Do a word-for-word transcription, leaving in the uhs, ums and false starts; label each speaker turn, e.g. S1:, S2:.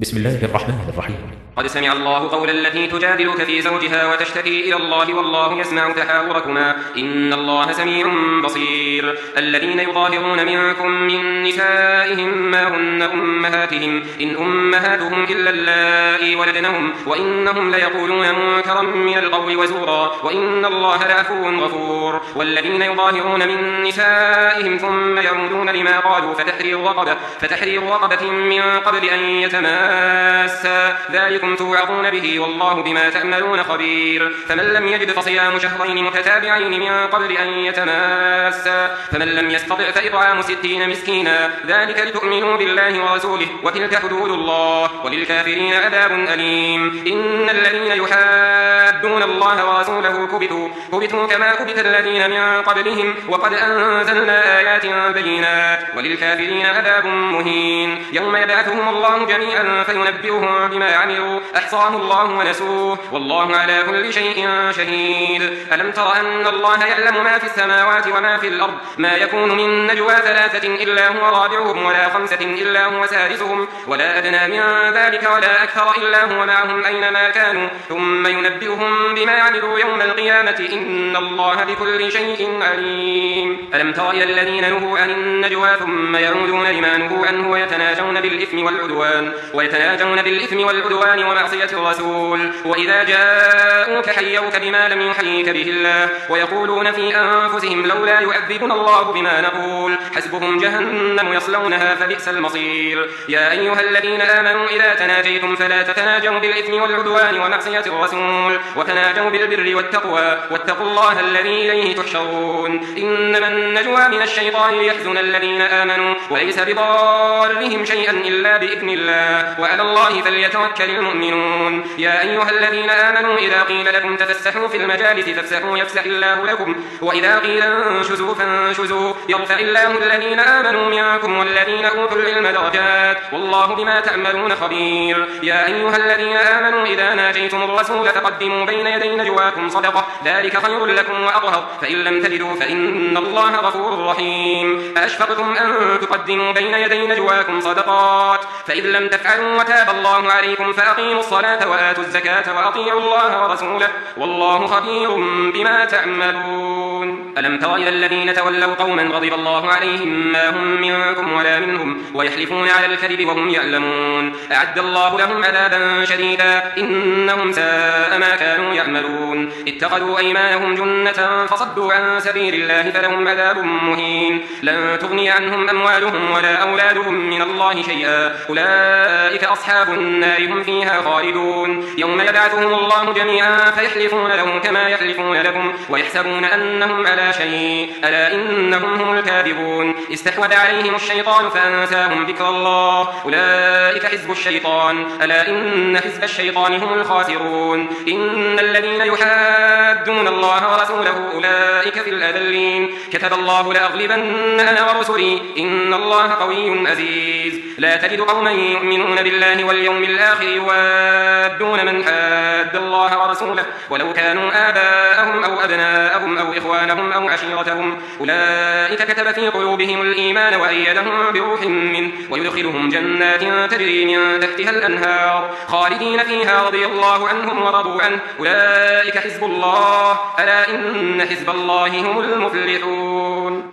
S1: بسم الله الرحمن الرحيم.
S2: قد سمع الله قول التي تجادلك في زوجها وتشتكي إلى الله والله يسمع تحاوركما إن الله سميع بصير. الذين يظاهرون منكم من نسائهم ما هن أمهاتهم إن أمهاتهم إلا اللائي ولدنهم وإنهم ليقولون منكرا من القول وزورا وإن الله لعفو غفور. والذين يظاهرون من نسائهم ثم يعودون لما قالوا فتحرير رقبة, فتحرير رقبة من قبل أن يتماسا ذلكم توعظون به والله بما تعملون خبير. فمن لم يجد فصيام شهرين متتابعين من قبل أن يتماسا فمن لم يستطع فإطعام ستين مسكينا ذلك لتؤمنوا بالله ورسوله وتلك حدود الله وللكافرين عذاب أليم. إن الذين يحادون الله ورسوله كبتوا, كبتوا كما كبت الذين من قبلهم وقد أنزلنا آيات بينات وللكافرين عذاب مهين. يوم يبعثهم الله جميعا فينبئهم بما عملوا أحصاه الله ونسوه والله على كل شيء شهيد. ألم تر أن الله يعلم ما في السماوات وما في الأرض ما يكون من نجوى ثلاثة إلا هو رابعهم ولا خمسة إلا هو سادسهم ولا أدنى من ذلك ولا أكثر إلا هو معهم أينما كانوا ثم ينبئهم بما عملوا يوم القيامة إن الله بكل شيء عليم. ألم تر إلى الذين نهوا عن النجوى ثم يعودون لما نهوا عنه ويتناجون بالإثم والعدوان ويتناجون بالإثم والعدوان ومعصية الرسول وإذا جاءوك حيوك بما لم يحييك به الله ويقولون في أنفسهم لولا يعذبنا الله بما نقول حسبهم جهنم يصلونها فبئس المصير. يا أيها الذين آمنوا إذا تناجيتم فلا تتناجوا بالإثم والعدوان ومعصية الرسول وتناجوا بالبر والتقوى واتقوا الله الذي إليه تحشرون. إنما النجوى من الشيطان ليحزن الذين آمنوا وليس بضارهم شيئا إلا بإذن الله وعلى الله فليتوكل المؤمنون. يا أيها الذين آمنوا إذا قيل لكم تفسحوا في المجالس فافسحوا يفسح الله لكم وإذا قيل انشزوا فانشزوا يرفع الله الذين آمنوا منكم والذين أوتوا العلم درجات والله بما تعملون خبير. يا أيها الذين آمنوا إذا ناجيتم الرسول فقدموا بين يدي نجواكم صدقة ذلك خير لكم وأطهر فإن لم تجدوا فإن الله غفور رحيم. أأشفقتم أن تقدموا بين يدي نجواكم صدقات فإذ لم تفعلوا وتاب الله عليكم فأقيموا الصلاة وآتوا الزكاة وأطيعوا الله ورسوله والله خبير بما تعملون. ألم تر إلى الذين تولوا قوما غضب الله عليهم ما هم منكم ولا منهم ويحلفون على الكذب وهم يعلمون أعد الله لهم عذابا شديدا إنهم ساء ما كانوا يعملون. اتخذوا أيمانهم جنة فصدوا عن سبيل الله فلهم عذاب مهين. لن تغني عنهم أموالهم ولا أولادهم من الله شيئا أولئك أصحاب النار هم فيها خالدون. يوم يبعثهم الله جميعا فيحلفون له كما يحلفون لكم ويحسبون أنهم على شيء ألا إنهم هم الكاذبون. استحوذ عليهم الشيطان فأنساهم ذكر الله أولئك حزب الشيطان ألا إن حزب الشيطان هم الخاسرون. إن الذين يحادون الله ورسوله أولئك في الأذلين. كتب الله لأغلبن أنا ورسلي إن الله قوي عزيز. لا تجد قوما يؤمنون بالله واليوم الآخر يوادون من حاد الله ورسوله ولو كانوا آباءهم أو أبناءهم أو إخوانهم أو عشيرتهم أولئك كتب في قلوبهم الإيمان وأيدهم بروح منه ويدخلهم جنات تجري من تحتها الأنهار خالدين فيها رضي الله عنهم ورضوا عنه أولئك حزب الله ألا إن حزب الله هم المفلحون.